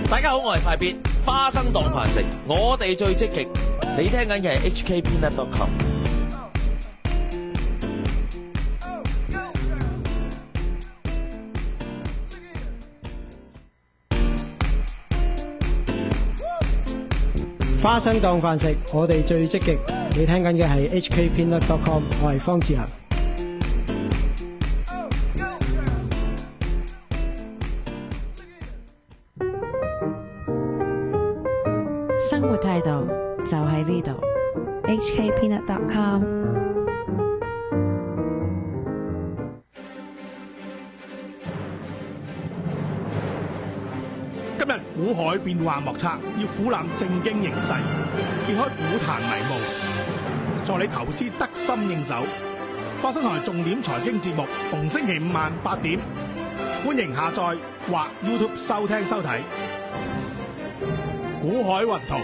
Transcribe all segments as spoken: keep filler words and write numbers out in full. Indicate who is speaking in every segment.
Speaker 1: 大家好，我係快必花生當飯食，我哋最積極。你聽緊嘅係 H K Peanut dot com。
Speaker 2: 花生當飯食，我哋最積極。你聽緊嘅係 H K Peanut dot com， 我係方志恒。
Speaker 3: 生活態度就喺呢度
Speaker 4: H K Peanut dot com。
Speaker 5: 今日股海變幻莫測，要俯瞰正經形勢，揭開股壇迷霧，助你投資得心應手。花生台重點財經節目，逢星期五晚八點，歡迎下載或 YouTube 收聽收睇。股海雲圖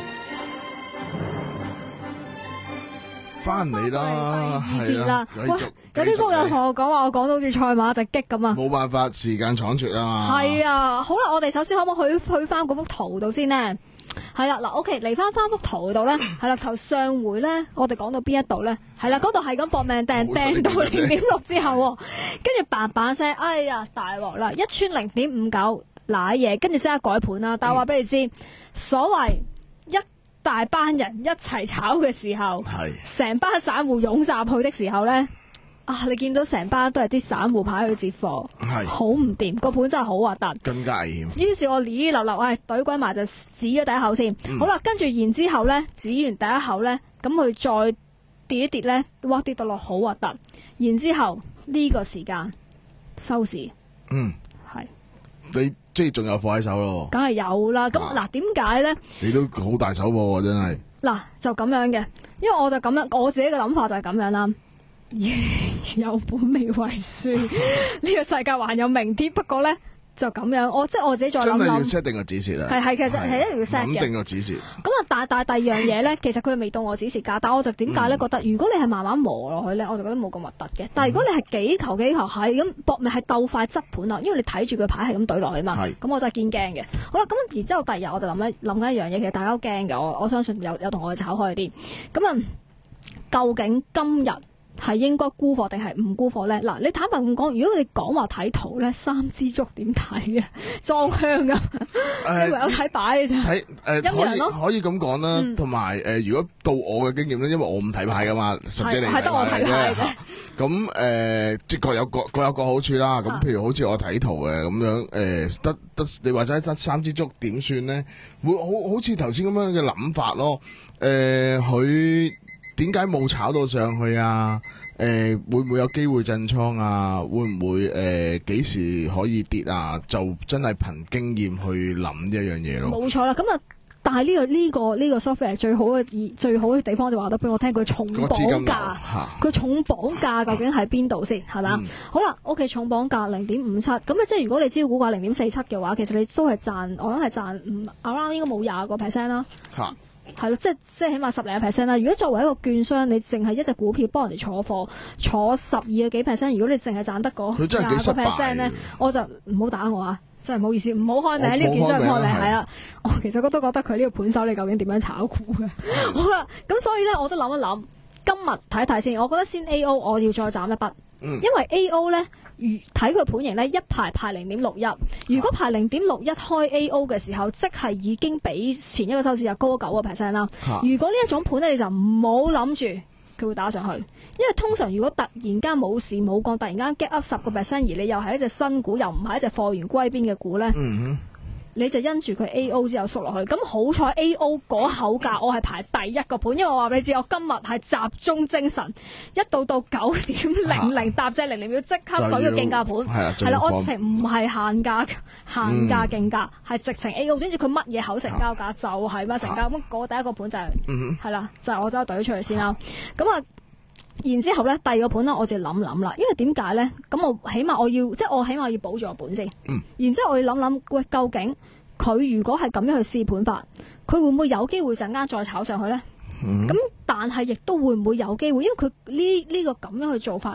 Speaker 6: 翻嚟啦，係啦，繼續。
Speaker 7: 有啲工友同我講話，我講到好似賽馬直擊咁啊！
Speaker 6: 冇辦法，時間倉促啊嘛。
Speaker 7: 係啊，好啦，我哋首先可唔可以去去翻嗰幅圖度先呢？係啦，嗱 ，OK，嚟翻翻幅圖度咧，係啦，頭上回咧，我哋講到邊一度咧？係啦，嗰度係咁搏命掟掟到零點六之後，跟住嘭嘭聲，哎呀，大鑊啦！一穿零點五九，瀨嘢，跟住即刻改盤啦。但係話俾你知，嗯、所謂一大班人一齊炒嘅時候，成班散戶湧集去的時候咧。啊！你見到成班都係啲散戶牌去接貨，係好唔掂，個盤真係好核突，
Speaker 6: 更加危險。
Speaker 7: 於是我呢呢流流，唉，懟鬼埋就指咗第一口先。嗯、好啦，跟住然之後咧，指完第一口咧，咁佢再跌一跌咧，哇跌到落好核突。然之後呢、這個時間收市，
Speaker 6: 嗯，
Speaker 7: 係
Speaker 6: 你即係仲有貨喺手咯，
Speaker 7: 梗係有啦。咁嗱，點解咧？
Speaker 6: 你都好大手貨、啊、真係。嗱，
Speaker 7: 就咁樣嘅，因為我就咁樣，我自己嘅諗法就係咁樣啦。有本未為輸，呢個世界還有明天。不過咧就咁樣，我即係我自己再諗諗。
Speaker 6: 真係要 set 定個指示啦。
Speaker 7: 係係，其實係一定要 set 嘅。
Speaker 6: 諗定個指示。咁
Speaker 7: 啊，但但第二樣嘢咧，其實佢未到我指示價，但我就點解咧覺得，如果你係慢慢磨落去咧，我就覺得冇咁核突嘅。但係如果你係幾球幾球係咁搏命係鬥快執盤啊，因為你睇住佢牌係咁懟落去嘛。咁我真係堅驚嘅。好啦，咁然之後第二日我就諗一諗緊一樣嘢，其實大家都驚嘅。我我相信有有同我哋炒開啲。咁啊，究竟今日係應該沽貨定係唔沽貨咧？嗱，你坦白咁講，如果你講話睇圖咧，三支竹點睇啊？裝香噶，你唯有睇擺嘅啫。睇誒，
Speaker 6: 可以可以咁講啦。同埋誒，如果到我嘅經驗咧，因為我唔睇牌噶嘛，十幾年係得我睇牌啫。咁誒，即各有各各有各好處啦。咁譬如好似我睇圖嘅咁樣，誒得得你話齋得三支竹點算咧？會好好似頭先咁樣嘅諗法咯。誒，佢。點解冇炒到上去啊？誒、呃，會唔會有機會震倉啊？會唔會誒幾、呃、時可以跌啊？就真係憑經驗去諗呢一樣嘢咯。冇錯啦，咁啊，但係呢、這個呢、這個呢、這個 software 最好嘅最好嘅地方就話得俾我聽，佢重磅價，佢重磅價究竟喺邊度先？係咪啊？好啦 ，OK， 重磅價零點五七，咁啊，即係如果你招股價零點四七嘅話，其實你都係賺，我諗係賺五 around 應該冇廿個 percent 啦。嚇！係咯，即係即係起碼十零個 percent 啦。如果作為一個券商，你淨係一隻股票幫人哋坐貨，坐十二個幾 percent，如果你淨係賺得嗰廿個 percent 咧，我就唔好打我啊！真係唔好意思，唔好開名，呢個券商唔開名係啦。我其實我都覺得佢呢個盤手你究竟點樣炒股嘅？好啦，咁所以咧我都諗一諗，今日睇一睇先。我覺得先 A O 我要再斬一筆，嗯、因為 A O 咧。睇佢盤型咧，一排排零點六一。如果排零點六一開 A O 嘅時候，即係已經比前一個收市日高咗九個 percent 啦。如果呢一種盤咧，你就唔好諗住佢會打上去，因為通常如果突然間冇市冇降，突然間 get up 十個 percent，而你又係一隻新股，又唔係一隻貨源歸邊嘅股咧。嗯你就因住佢 A O 之後縮落去，咁好彩 A O 嗰口價我係排第一個盤，因為我話俾你知，我今日係集中精神，一到到九點零零搭隻零零秒即刻舉個競價盤，係啦，我直情唔係限價限價競價，係、嗯、直情 A O， 總之佢乜嘢口成交價就係乜成交，咁嗰第一個盤就係係啦，就係、是、我走隊出去先啦，咁啊。然之後咧，第二個盤咧，我就諗諗啦，因為點解咧？咁我起碼我要，即係我起碼要保住個本先。嗯。然之後我要諗諗，喂，究竟佢如果係咁樣去試盤法，佢會唔會有機會陣間再炒上去咧？咁、嗯、但係亦都會唔會有機會？因為佢呢呢個咁樣去做法咧，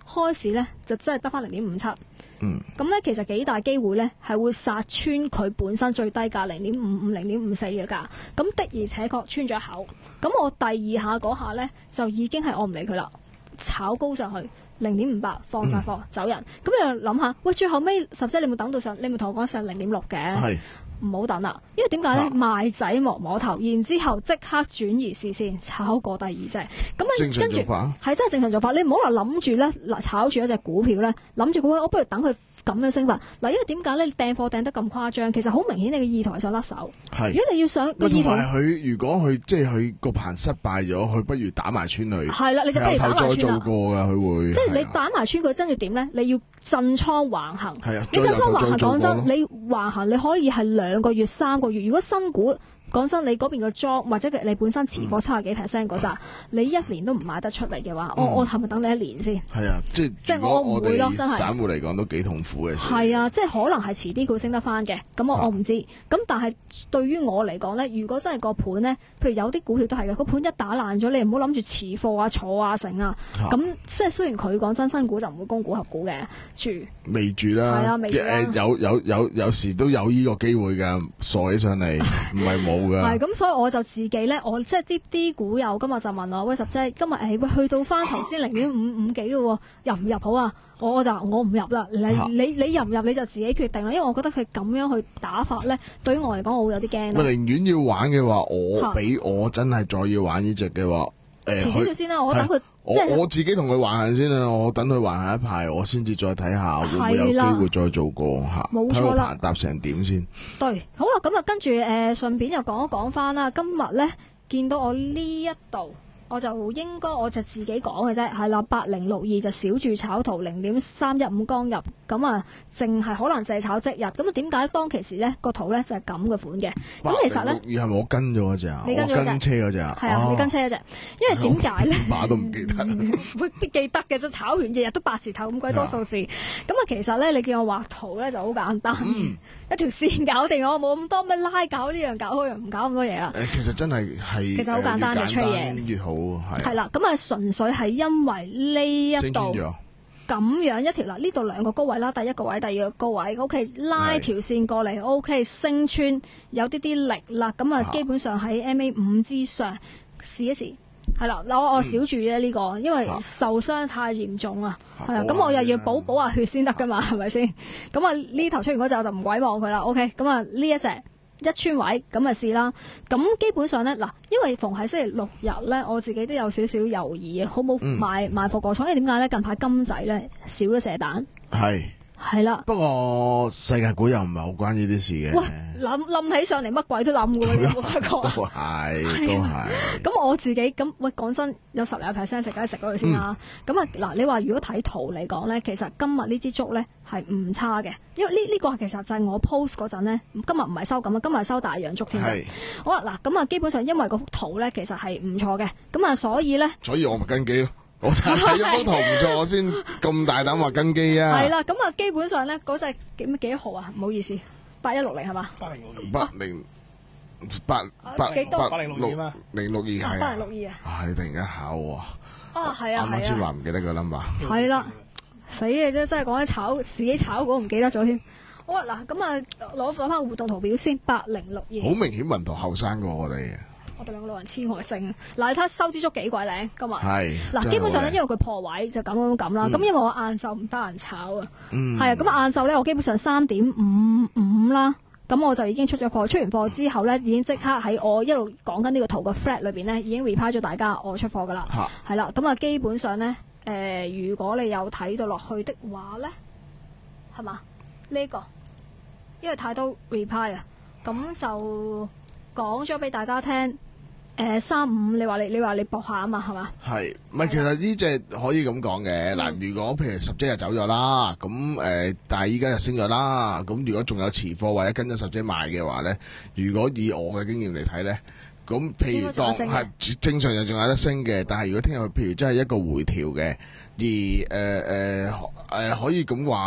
Speaker 7: 開市咧就真係得翻零點五七。
Speaker 6: 嗯，
Speaker 7: 咁咧其實幾大機會咧係會殺穿佢本身最低價零點五五、零點五四嘅價。咁的而且確穿咗口。咁我第二下嗰下咧就已經係我唔理佢啦，炒高上去零點五八放晒貨、嗯、走人。咁你又諗下，喂，最後尾十姐你冇等到上，你冇同我講上零點六嘅。係。唔好等啦，因為點解咧？賣仔摸摸頭，然之後即刻轉移視線，炒過第二隻。咁啊，跟住係真係正常做法。你唔好話諗住咧，嗱炒住一隻股票咧，諗住佢，我不如等佢咁樣升法。嗱，因為點解咧？你掟貨掟得咁誇張，其實好明顯你嘅意圖係想甩手。係。如果你要想個意圖，同埋佢如果佢即係佢個盤失敗咗，佢不如打埋穿佢。係啦，你就不如打埋穿啦。再做過㗎，佢會。即係你打埋穿佢，真要點咧？你要震倉橫行。係啊。你震倉橫行，講真，你橫行你可以係兩兩個月、三個月，如果新股講真，你嗰邊個莊或者你本身持貨七十幾 percent 嗰扎，你一年都唔買得出嚟嘅話，嗯、我我係咪等你一年先？係啊，即係即係我唔會咯，真係。散戶嚟講都幾痛苦嘅事。係啊，即係可能係遲啲佢升得翻嘅，咁我、啊、我唔知。咁但係對於我嚟講咧，如果真係個盤咧，譬如有啲股票都係嘅，個盤一打爛咗，你唔好諗住持貨啊、坐啊、成啊。咁即係雖然佢講真，新股就唔會供股合股嘅，住未住啦。係啊，未住啦。有有有有時都有呢個機會㗎，傻起上嚟唔係冇。係咁，所以我就自己咧，我即係啲啲股友今日就問我，喂，十姐，今日誒喂去到翻頭先零點五五幾咯，入唔入好啊？我就我唔入啦，你你你入唔入你就自己決定啦，因為我覺得佢咁樣去打法咧，對於我嚟講我會有啲驚。我寧願要玩嘅話，我俾我真係再要玩呢隻嘅話，誒，遲少先啦，我等佢。我我自己同佢橫行先啦，我等佢橫行一排，我先至再睇下會唔會有機會再做過嚇。冇錯啦，搭成點先？對，好啦，咁啊跟住誒，順便又講一講翻啦。今日咧見到我呢一度，我就應該我就自己講嘅啫，係啦，八零六二就小注炒圖零點三一五剛入，咁啊，淨係可能淨係炒即日。咁啊，點解當其時咧個圖咧就係咁嘅款嘅？咁其實咧，而係咪我跟咗嗰隻啊？你跟咗跟車嗰隻啊？係啊，你跟車嗰隻。因為點解咧？碼都唔記得。會必記得嘅啫，炒完日日都八字頭咁鬼多數字。咁啊，其實咧，你見我畫圖咧就好簡單，一條線搞掂，我冇咁多咩拉搞呢樣搞嗰樣，唔搞咁多嘢啦。誒，其實真係係其實好簡單嘅吹嘢，越好。係啦，咁啊純粹係因為呢一度咁樣一條嗱，呢度兩個高位啦，第一個位，第二個高位 ，O K 拉條線過嚟 ，O K 升穿有啲啲力啦，咁啊基本上喺 M A 五之上試一試，係啦，我我少注啫呢個，因為受傷太嚴重啊，係啊，咁我又要補補下血先得噶嘛，係咪先？咁啊呢頭出完嗰隻我就唔鬼望佢啦 ，O K， 咁啊呢一隻。一穿位咁啊試啦，咁基本上咧嗱，因為逢喺星期六日咧，我自己都有少少猶豫啊，好冇買買貨過倉，因為點解咧？近排金仔咧少咗射彈，係係啦。不過世界股又唔係好關呢啲事嘅。喂，諗諗起上嚟乜鬼都諗嘅喎，你有冇發覺？都係都係。咁我自己咁喂，講真有十零 percent 食，梗係食咗佢先啦。咁啊嗱，你話如果睇圖嚟講咧，其實今日呢支竹咧係唔差嘅，因為呢呢個其實就係我 post 嗰陣咧，今日唔係收咁啊，今日係收大洋竹添。係。好啦，嗱咁啊，基本上因為嗰幅圖咧其實係唔錯嘅，咁啊所以咧，所以我咪跟機咯。我睇咗幅圖唔錯，我先咁大膽話跟機啊！係啦，咁啊，基本上咧嗰隻幾幾號啊？唔好意思，八一六零係嘛？八零六二，八零八八幾多？八零六二咩？零六二係八零六二啊！係突然間考喎！啊係啊係啊！啱先話唔記得個 number。係啦，死嘅啫！真係講起炒自己炒股唔記得咗添。好啊嗱，咁啊攞攞翻個活動圖表先，八零六二。好明顯，文圖後生過我哋。我哋兩個老人痴呆症，嗱你睇下收支足幾鬼靚今日，係嗱基本上咧，因為佢破位就咁咁咁啦，咁、嗯、因為我晏晝唔得閒炒啊，係、嗯、啊，咁晏晝咧我基本上三點五五啦，咁我就已經出咗貨，出完貨之後咧已經即刻喺我一路講緊呢個圖嘅 thread 裏邊咧已經 reply 咗大家我出貨噶啦，係啦，咁啊基本上咧誒、呃、如果你有睇到落去的話咧，係嘛呢個，因為太多 reply 啊，咁就講咗俾大家聽。誒，三五，你話你你話你搏下啊嘛，係嘛？係，唔係其實呢隻可以咁講嘅。嗱、嗯，如果譬如十隻就走咗啦，咁誒、呃，但係依家就升咗啦。咁如果仲有持貨或者跟咗十隻賣嘅話咧，如果以我嘅經驗嚟睇咧，咁譬如當係正常就仲有得升嘅。但係如果聽日譬如真係一個回調嘅，而誒誒誒可以咁話。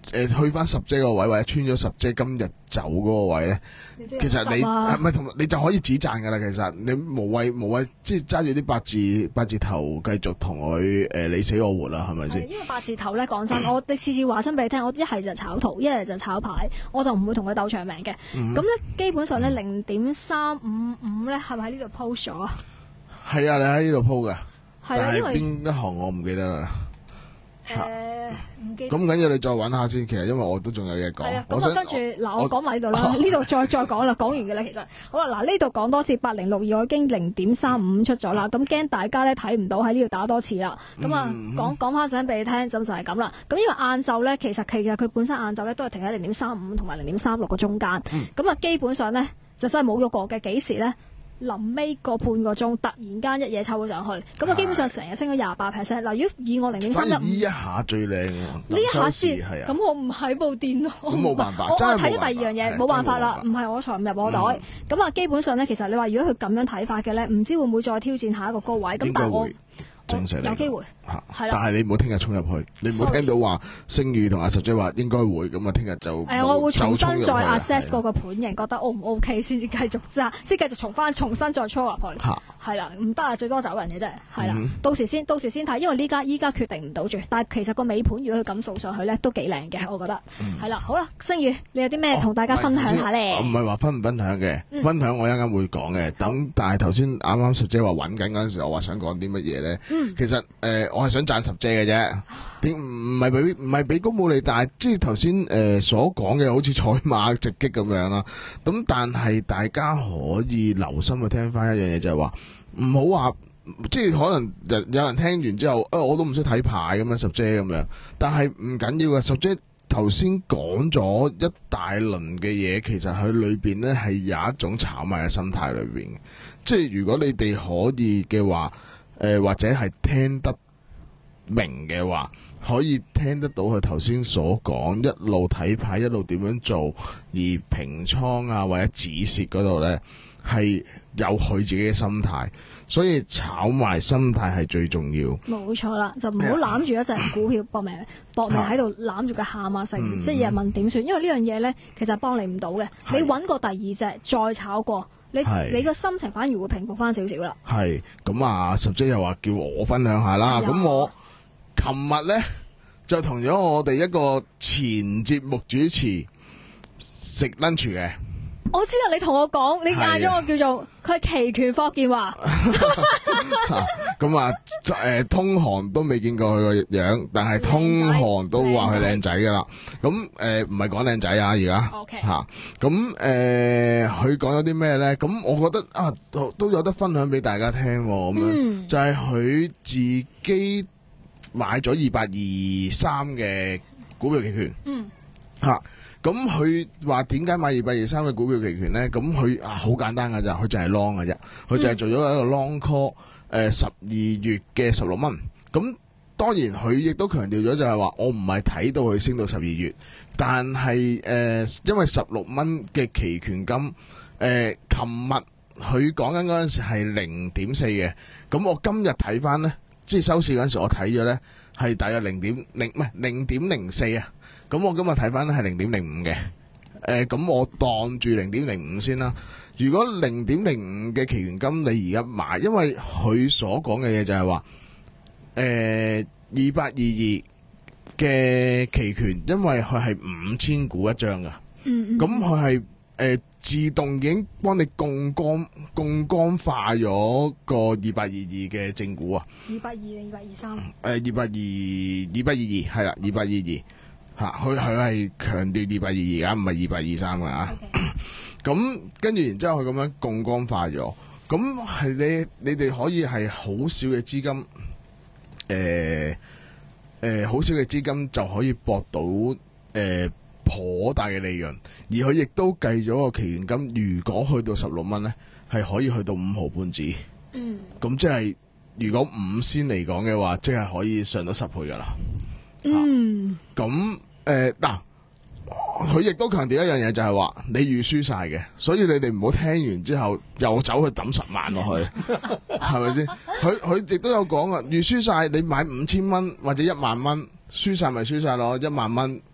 Speaker 6: 誒去翻十姐個位，或者穿咗十姐今日走嗰個位咧，其實你係咪同你就可以止賺噶啦？其實你無謂無謂即係揸住啲八字八字頭繼續同佢誒你死我活啦，係咪先？
Speaker 7: 因為八字頭咧，講真，我哋次次話親俾你聽，我一係就炒圖，一係就炒牌，我就唔會同佢鬥長命嘅。咁咧、嗯、基本上咧零點三五五咧，係咪喺呢度 post 咗啊？
Speaker 6: 係啊，你喺呢度 post 噶，
Speaker 7: 但係
Speaker 6: 邊一行我唔記得啦。
Speaker 7: 誒唔記得。
Speaker 6: 咁緊要你再揾下先，其實因為我都仲有嘢講。
Speaker 7: 係啊，咁啊跟住嗱，我講埋呢度啦，呢度再再講啦，講完嘅啦，其實好啦，嗱呢度講多次八零六二，我已經零點三五出咗啦，咁驚大家咧睇唔到喺呢度打多次啦，咁啊講講翻聲俾你聽，咁就係咁啦。咁因為晏晝咧，其實其實佢本身晏晝咧都係停喺零點三五同埋零點三六個中間，咁啊、嗯、基本上咧就真係冇喐過嘅，幾時咧？臨尾個半個鐘，突然間一嘢抽咗上去，咁啊基本上成日升咗廿八 percent。嗱，如果以我零點三一五，
Speaker 6: 呢一下最靚，
Speaker 7: 呢一下先，咁、啊、我唔喺部電腦，
Speaker 6: 咁冇辦法，
Speaker 7: 我
Speaker 6: 真係
Speaker 7: 我睇咗第二樣嘢，冇辦法啦，唔係我財唔入我袋。咁啊、嗯，基本上咧，其實你話如果佢咁樣睇法嘅咧，唔知會唔會再挑戰下一個高位？咁但係我。
Speaker 6: 正常
Speaker 7: 有機會，
Speaker 6: 係啦。但係你唔好聽日衝入去，你唔好聽到話星宇同阿十姐話應該會，咁啊聽日就
Speaker 7: 誒，我會重新再 assess 嗰個盤型，覺得 O 唔 OK 先至繼續揸，先繼續重翻重新再衝入去。係啦，唔得啊，最多走人嘅啫。係啦，到時先到時先睇，因為呢家依家決定唔到住。但係其實個尾盤如果佢咁掃上去咧，都幾靚嘅，我覺得。係啦，好啦，星宇，你有啲咩同大家分享下咧？
Speaker 6: 唔係話分唔分享嘅，分享我一陣間會講嘅。等但係頭先啱啱十姐話揾緊嗰陣時，我話想講啲乜嘢咧？其實誒。誒，我係想讚十姐嘅啫，點唔係俾唔係俾高冇利，但係即係頭先誒所講嘅，好似賽馬直擊咁樣啦。咁但係大家可以留心去聽翻一樣嘢，就係話唔好話，即係可能有人聽完之後，誒、呃、我都唔識睇牌咁樣，十姐咁樣。但係唔緊要嘅，十姐頭先講咗一大輪嘅嘢，其實佢裏邊咧係有一種炒賣嘅心態裏邊嘅。即係如果你哋可以嘅話，誒、呃、或者係聽得明嘅話，可以聽得到佢頭先所講，一路睇牌一路點樣做，而平倉啊或者止蝕嗰度呢，係有佢自己嘅心態，所以炒賣心態係最重要。冇
Speaker 7: 錯啦，就唔好攬住一隻股票搏命搏命喺度攬住佢喊啊成，嗯、即係日問點算？因為呢樣嘢呢，其實幫你唔到嘅。是你揾過第二隻再炒過，你是你個心情反而會平復翻少少啦。係咁啊，十姐又話叫我分享下啦，咁我。琴日咧就同咗我哋一個前節目主持食 lunch 嘅。我知道你同我講，你嗌咗我叫做佢係期權霍建華。咁啊，誒、呃，通行都未見過佢個樣，但係通行都話佢靚仔噶啦。咁誒，唔係講靚仔啊，而家吓。咁誒 Okay.，佢講咗啲咩咧？咁我覺得啊，都都有得分享俾大家聽。咁樣、嗯、就係佢自己。買咗二百二三嘅股票期權，嗯，吓，咁佢話點解買二百二三嘅股票期權咧？咁佢啊好簡單噶咋，佢就係 long 噶啫，佢就係做咗一個 long call，誒、呃，十二月嘅十六蚊。咁當然佢亦都強調咗就係話，我唔係睇到佢升到十二月，但係誒、呃，因為十六蚊嘅期權金，誒、呃，琴日佢講緊嗰陣時係零點四嘅，咁我今日睇翻咧。即係收市嗰陣時，我睇咗咧係大約零點零唔係零點零四啊。咁我今日睇翻咧係零點零五嘅。誒、呃，咁我當住零點零五先啦。如果零點零五嘅期權金你而家買，因為佢所講嘅嘢就係話，誒二八二二嘅期權，因為佢係五千股一張噶。嗯嗯。咁佢係。誒、呃，自動已經幫你槓桿槓桿化咗個二百二二嘅正股啊！二百二定二百二三？誒，二百二二百二二係啦，二百二二吓，佢佢係強調二百二二啊，唔係二百二三噶啊。咁跟住然之後佢咁樣槓桿化咗，咁係你你哋可以係好少嘅資金，誒、呃、誒，好、呃、少嘅資金就可以博到誒。呃頗大嘅利潤，而佢亦都計咗個期權金，如果去到十六蚊咧，係可以去到五毫半紙。嗯，咁即係如果五仙嚟講嘅話，即係可以上到十倍噶啦。嗯，咁誒嗱，佢亦都強調一樣嘢，就係話你預輸晒嘅，所以你哋唔好聽完之後又走去抌十萬落去，係咪先？佢佢亦都有講啊，預輸晒，你買五千蚊或者一萬蚊，輸晒咪輸晒咯，一萬蚊。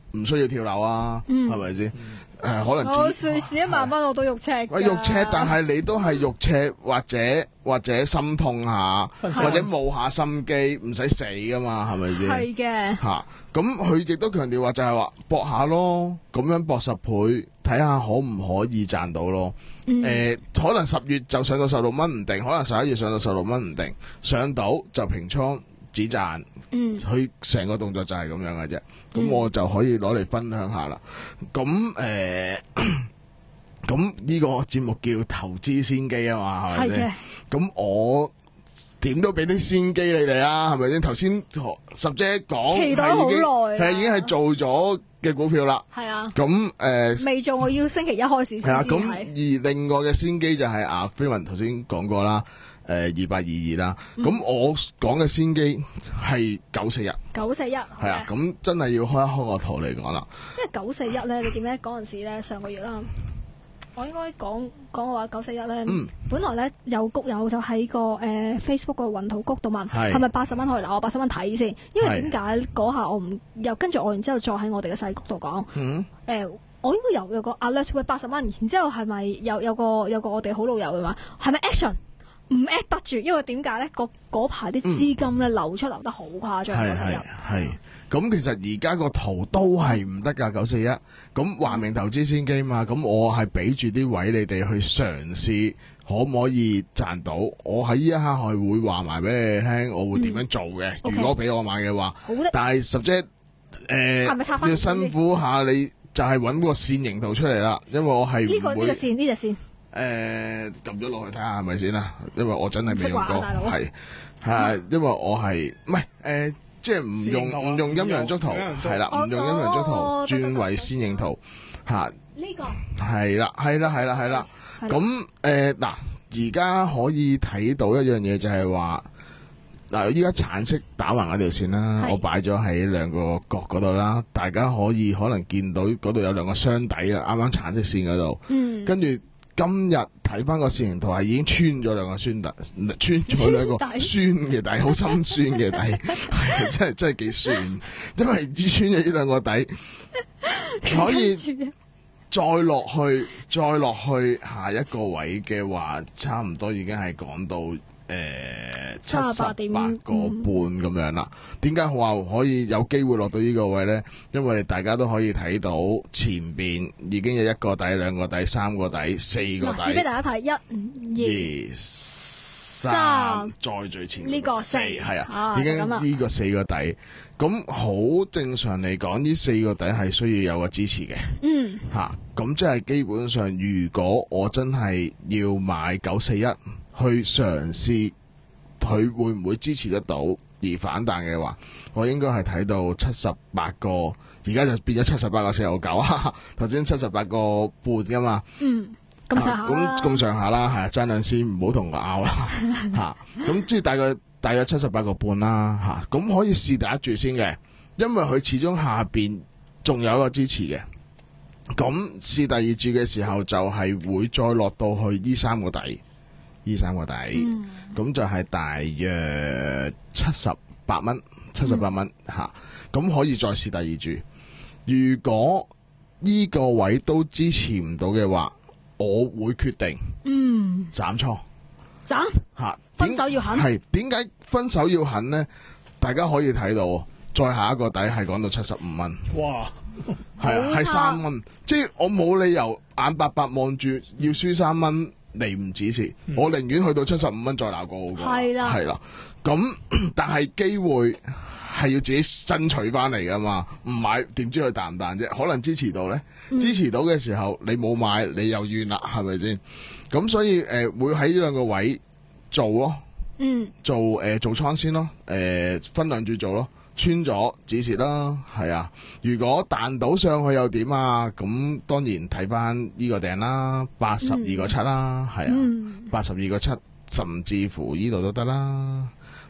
Speaker 6: 唔需要跳樓啊，係咪先？誒、呃，可能
Speaker 7: 我瑞士一萬蚊我都肉赤㗎。
Speaker 6: 喂，肉赤，但係你都係肉赤，或者或者心痛下，或者冇下心機，唔使死噶嘛，係咪先？
Speaker 7: 係嘅。
Speaker 6: 嚇，咁佢亦都強調話就係話搏下咯，咁樣搏十倍，睇下可唔可以賺到咯。誒、
Speaker 7: 嗯
Speaker 6: 呃，可能十月就上到十六蚊唔定，可能十一月上到十六蚊唔定，上到就平倉止賺。
Speaker 7: 嗯，
Speaker 6: 佢成個動作就係咁樣嘅啫，咁、
Speaker 7: 嗯、
Speaker 6: 我就可以攞嚟分享下啦。咁誒，咁呢個節目叫投資先機啊嘛，係咪先？咁我點都俾啲先機你哋啊，係咪先？頭先十姐講
Speaker 7: 期待好耐，
Speaker 6: 係已經係做咗嘅股票啦。
Speaker 7: 係啊。
Speaker 6: 咁誒，
Speaker 7: 未、呃、做，我要星期一開始先
Speaker 6: 係啊。咁
Speaker 7: 而
Speaker 6: 另外嘅先機就係阿飛雲頭先講過啦。誒二八二二啦，咁、嗯、我講嘅先機係九四一，
Speaker 7: 九四一
Speaker 6: 係啊，咁真係要開一開個圖嚟講啦。
Speaker 7: 因為九四一咧，你記唔記得嗰陣時咧？上個月啦，我應該講講嘅話九四一咧，嗯、本來咧有谷友就喺個誒、呃、Facebook 個雲圖谷度問係咪八十蚊可以嗱，我八十蚊睇先，因為點解嗰下我唔又跟住我，然之後再喺我哋嘅細谷度講，誒、嗯呃、我應該有有個 alert 會八十蚊，然之後係咪有有個有個我哋好老友嘅話係咪 action？唔 at 得住，因為點解咧？嗰排啲資金咧、嗯、流出流得好誇張，
Speaker 6: 係係係。咁其實而家個圖都係唔得㗎，九四一。咁話明投資先機嘛，咁我係俾住啲位你哋去嘗試，可唔可以賺到？我喺呢一刻係會話埋俾你聽，我會點樣做嘅。嗯、如果俾我買嘅話，好的但係十姐誒要辛苦下你，就係揾個線形圖出嚟啦，因為我係
Speaker 7: 呢、呢個呢、呢個線呢隻線。
Speaker 6: 誒，撳咗落去睇下係咪先啦，因為我真係未用過，係係，因為我係唔係誒，即係唔用唔用陰陽燭圖，係啦，唔用陰陽燭圖，轉為線形圖，吓
Speaker 7: 呢個
Speaker 6: 係啦，係啦，係啦，係啦，咁誒嗱，而家可以睇到一樣嘢就係話，嗱，依家橙色打橫嗰條線啦，我擺咗喺兩個角嗰度啦，大家可以可能見到嗰度有兩個箱底啊，啱啱橙色線嗰度，嗯，跟住。今日睇翻個線形圖係已經穿咗兩個酸底，穿咗兩個酸嘅底，好心酸嘅底，係真係真係幾酸，因為穿咗呢兩個底，可以再落去，再落去下一個位嘅話，差唔多已經係講到誒七十八個半咁樣啦。點解話可以有機會落到呢個位呢？因為大家都可以睇到前邊已經有一個底、兩個底、三個底、四個底。指俾大家睇，一、二、三，再最前呢個四，係啊，已經呢個四個底。咁好正常嚟講，呢四個底係需要有個支持嘅。嗯，吓咁即係基本上，如果我真係要買九四一。去嘗試佢會唔會支持得到而反彈嘅話，我應該係睇到七十八個，而家就變咗七十八個四毫九，頭先七十八個半㗎嘛。嗯，咁上下咁咁上下啦，係啊，爭兩先，唔好同我拗啦嚇。咁即係大概大約七十八個半啦嚇。咁可以試第一注先嘅，因為佢始終下邊仲有一個支持嘅。咁試第二注嘅時候就係會再落到去呢三個底。呢三個底，咁、嗯、就係大約七十八蚊，七十八蚊吓，咁、嗯啊、可以再試第二注。如果呢個位都支持唔到嘅話，我會決定，嗯，斬倉，斬吓、啊，分手要狠，係點解分手要狠呢？大家可以睇到，再下一個底係講到七十五蚊，哇，係啊，係三蚊，即係我冇理由眼白白望住要輸三蚊。你唔指示，嗯、我寧願去到七十五蚊再鬧過好過。係啦，係啦。咁但係機會係要自己爭取翻嚟噶嘛？唔買點知佢彈唔彈啫？可能支持到咧，嗯、支持到嘅時候你冇買，你又怨啦，係咪先？咁所以誒、呃、會喺呢兩個位做咯，嗯，做誒、呃、做倉先咯，誒、呃、分兩注做咯。穿咗止蝕啦，係啊！如果彈到上去又點啊？咁當然睇翻呢個頂啦，八十二個七啦，係啊，八十二個七，甚至乎呢度都得啦，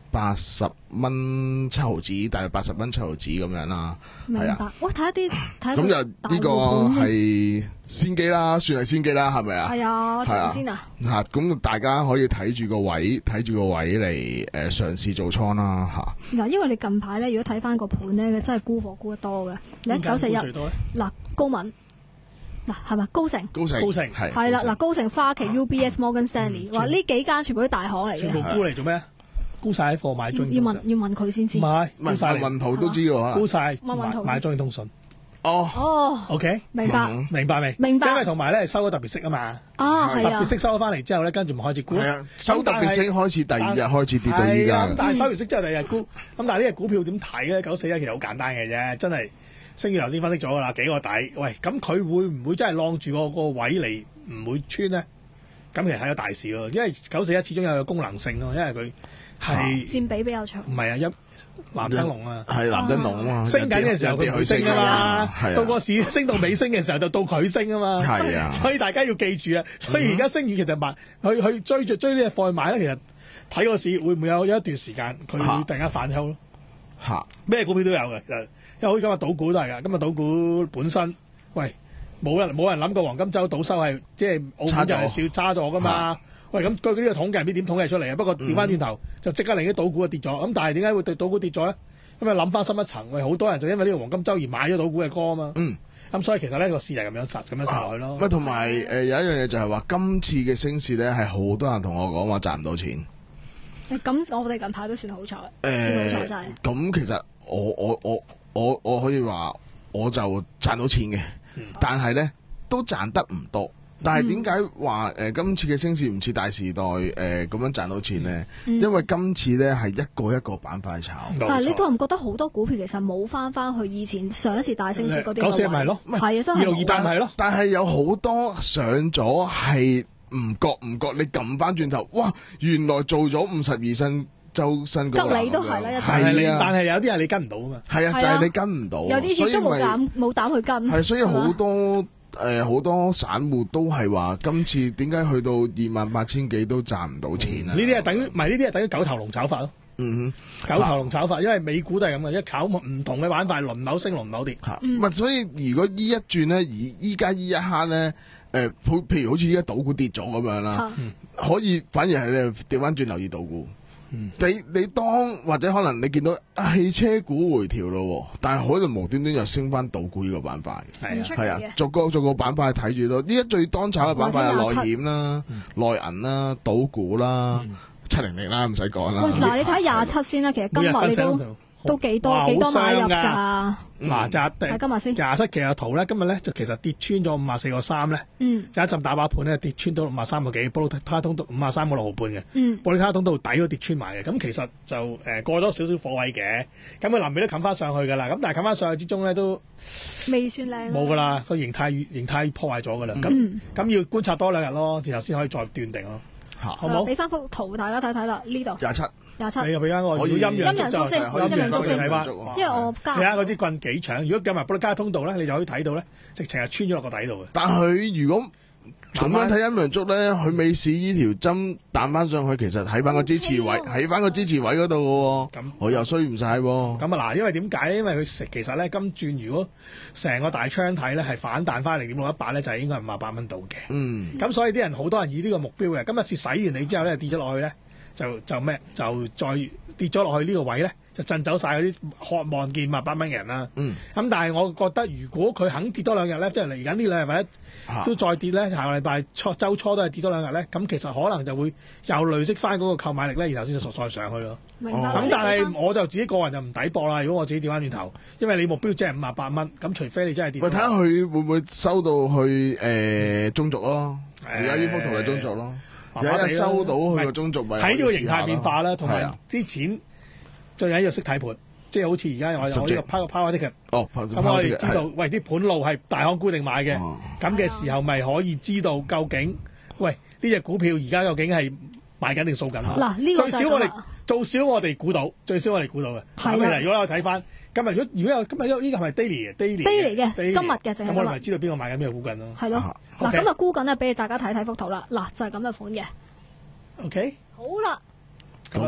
Speaker 6: 八十蚊七毫子，大約八十蚊七毫子咁樣啦。
Speaker 7: 明白。喂，睇一啲睇
Speaker 6: 咁就呢個係先機啦，算係先機啦，係咪啊？
Speaker 7: 係啊，
Speaker 6: 係啊
Speaker 7: 先啊。
Speaker 6: 嚇，咁大家可以睇住個位，睇住個位嚟誒嘗試做倉啦嚇。
Speaker 7: 嗱，因為你近排咧，如果睇翻個盤咧，真係沽貨沽得多嘅。你九四一嗱高敏。嗱，係咪高盛？
Speaker 6: 高盛，
Speaker 5: 高盛
Speaker 6: 係
Speaker 7: 係啦，嗱，高盛、花旗、U B S、Morgan Stanley，話呢幾間全部都大行嚟嘅。
Speaker 5: 全部沽嚟做咩？沽晒喺貨買中
Speaker 7: 要問要問佢先知。
Speaker 5: 唔係，
Speaker 6: 問問圖都知嘅
Speaker 5: 沽晒
Speaker 7: 問
Speaker 5: 買中通訊。
Speaker 6: 哦
Speaker 7: 哦
Speaker 5: ，OK，
Speaker 7: 明白
Speaker 5: 明白未？
Speaker 7: 明白。
Speaker 5: 因為同埋咧收咗特別息啊嘛。
Speaker 7: 啊，係啊。
Speaker 5: 特別息收咗翻嚟之後咧，跟住咪開始沽。
Speaker 6: 係啊，收特別息開始第二日開始跌到依家。
Speaker 5: 但係收完息之後第二日沽。咁但係呢隻股票點睇咧？九四一其實好簡單嘅啫，真係。星宇頭先分析咗噶啦，幾個底，喂，咁佢會唔會真係晾住個個位嚟唔會穿咧？咁其實睇咗大市咯，因為九四一始終有個功能性咯，因為佢係
Speaker 7: 佔比比較長。
Speaker 5: 唔係啊，一藍燈籠啊，
Speaker 6: 係藍燈籠啊嘛，
Speaker 5: 升緊嘅時候佢唔升啊嘛，到個市升到尾升嘅時候就到佢升啊嘛，
Speaker 6: 係啊，
Speaker 5: 所以大家要記住啊，所以而家升完其實買去去追住追呢隻貨去買咧，其實睇個市會唔會有有一段時間佢會突然間反抽咯。
Speaker 6: 嚇，
Speaker 5: 咩股票都有嘅，其實因為好似今日賭股都係㗎，今日賭股本身，喂，冇人冇人諗過黃金週賭收係即係澳門就係少差咗㗎嘛，喂，咁據呢個統計唔知點統計出嚟啊，不過調翻轉頭就即刻令啲賭股啊跌咗，咁但係點解會對賭股跌咗咧？咁啊諗翻深一層，喂，好多人就因為呢個黃金週而買咗賭股嘅歌啊嘛，嗯，咁所以其實呢個市就係咁樣實咁樣實落去咯。
Speaker 6: 咁同埋誒有一樣嘢就係話今次嘅升市咧係好多人同我講話賺唔到錢。
Speaker 7: 咁我哋近排都算好彩，
Speaker 6: 誒，
Speaker 7: 算好彩真係。
Speaker 6: 咁其實我我我我我可以話我就賺到錢嘅，嗯、但係咧都賺得唔多。但係點解話誒今次嘅升市唔似大時代誒咁、呃、樣賺到錢咧？嗯、因為今次咧係一個一個板塊炒。
Speaker 7: 但係你覺唔覺得好多股票其實冇翻翻去以前上一次大升市嗰啲？
Speaker 5: 九四咪係咯，
Speaker 7: 係啊，真係
Speaker 5: 二六二八係咯。
Speaker 6: 但係有好多上咗係。唔覺唔覺，你撳翻轉頭，哇！原來做咗五十二新周新高，
Speaker 7: 吉利都係啦，一
Speaker 6: 係啊，
Speaker 5: 但係有啲係你跟唔到啊嘛。
Speaker 6: 係啊，就係你跟唔到，
Speaker 7: 有啲亦都冇膽冇膽去跟。
Speaker 6: 係，所以好多誒好多散戶都係話，今次點解去到二萬八千幾都賺唔到錢啊？
Speaker 5: 呢啲係等於唔係呢啲係等於九頭龍炒法咯。
Speaker 6: 嗯
Speaker 5: 哼，九頭龍炒法，因為美股都係咁嘅，一炒唔同嘅板塊輪流升輪流跌。
Speaker 6: 嚇，唔係，所以如果依一轉咧，而依家依一刻咧。誒，譬譬如好似依家賭股跌咗咁樣啦，嗯、可以反而係你調翻轉留意賭股。嗯、你你當或者可能你見到汽車股回調咯，但係可能無端端又升翻賭股呢個板塊。係啊，係啊，逐個逐個板塊睇住咯。呢一最當炒嘅板塊係內險啦、內銀啦、賭股啦、七零零啦，唔使講啦。
Speaker 7: 嗱，你睇廿七先啦，其實今日你都。都幾多幾多買入㗎？
Speaker 5: 嗱，就睇
Speaker 7: 今日先
Speaker 5: 廿七期嘅圖咧，今日咧就其實跌穿咗五十四個三咧，
Speaker 7: 嗯，
Speaker 5: 就一陣打靶盤咧跌穿到五十三個幾，玻璃卡通到五十三個六毫半嘅，
Speaker 7: 嗯，
Speaker 5: 玻璃卡通到底都跌穿埋嘅，咁其實就誒過咗少少貨位嘅，咁佢臨尾都冚翻上去㗎啦，咁但係冚翻上去之中咧都
Speaker 7: 未算靚，
Speaker 5: 冇㗎啦，個形態形態破壞咗㗎啦，咁咁要觀察多兩日咯，然後先可以再斷定咯，好唔好？
Speaker 7: 俾翻幅圖大家睇睇啦，呢度
Speaker 6: 廿七。
Speaker 7: 廿七，
Speaker 5: 你又俾翻我
Speaker 6: 陰
Speaker 5: 陽
Speaker 7: 陰陽燭先，陰陽燭先，
Speaker 5: 睇翻，
Speaker 7: 因為我加。
Speaker 5: 睇下嗰支棍幾長，如果計埋玻璃加通道咧，你就可以睇到咧，直情係穿咗落個底度嘅。
Speaker 6: 但佢如果咁樣睇陰陽燭咧，佢尾市呢條針彈翻上去，其實喺翻個支持位，喺翻個支持位嗰度嘅喎。咁我又衰唔晒喎。
Speaker 5: 咁啊嗱，因為點解咧？因為佢食其實咧，今轉如果成個大窗睇咧，係反彈翻零點六一八咧，就係應該係五十八蚊度嘅。
Speaker 6: 嗯。咁
Speaker 5: 所以啲人好多人以呢個目標嘅，今日次洗完你之後咧，跌咗落去咧。就就咩？就再跌咗落去呢個位咧，就震走晒嗰啲渴望見萬八蚊嘅人啦。嗯。咁但係我覺得，如果佢肯跌多兩日咧，即係嚟緊呢兩日或者都再跌咧，下個禮拜初週初都係跌多兩日咧，咁其實可能就會又累積翻嗰個購買力咧，然後先再上去咯。
Speaker 7: 明白。
Speaker 5: 咁但係我就自己個人就唔抵博啦。如果我自己調翻轉頭，因為你目標即係五十八蚊，咁除非你真係跌。
Speaker 6: 喂，睇下佢會唔會收到去誒中軸咯？而家呢幅圖係中軸咯。有一日收到佢個中軸咪
Speaker 5: 睇呢個形態變化啦，同埋啲錢最緊要識睇盤，即係好似而家我我呢個拋個拋啲嘅，咁我哋知道，喂啲盤路係大行固定買嘅，咁嘅時候咪可以知道究竟，喂呢隻股票而家究竟係買緊定掃緊？
Speaker 7: 嗱，呢個
Speaker 5: 最少我哋最少我哋估到，最少我哋估到嘅。咁其實如果我睇翻今日，如果如果有今日呢個係咪 daily 嘅 daily
Speaker 7: 嘅，今日嘅淨係。
Speaker 5: 咁我哋咪知道邊個買緊邊個估緊咯。
Speaker 7: 係咯。嗱，今日沽緊咧，俾大家睇睇幅圖啦。嗱，就係咁嘅款嘅。
Speaker 5: OK。
Speaker 7: 好啦。
Speaker 6: 咁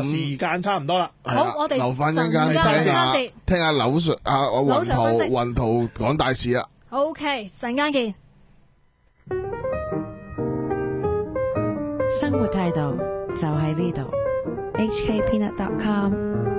Speaker 5: 時間差唔多啦。
Speaker 7: 好，我哋
Speaker 6: 留翻一間去聽下，聽下柳 Sir 啊，雲圖雲圖講大事啊。
Speaker 7: OK， 陣間見。
Speaker 3: 生活態度就喺呢度。
Speaker 4: H K Peanut dot com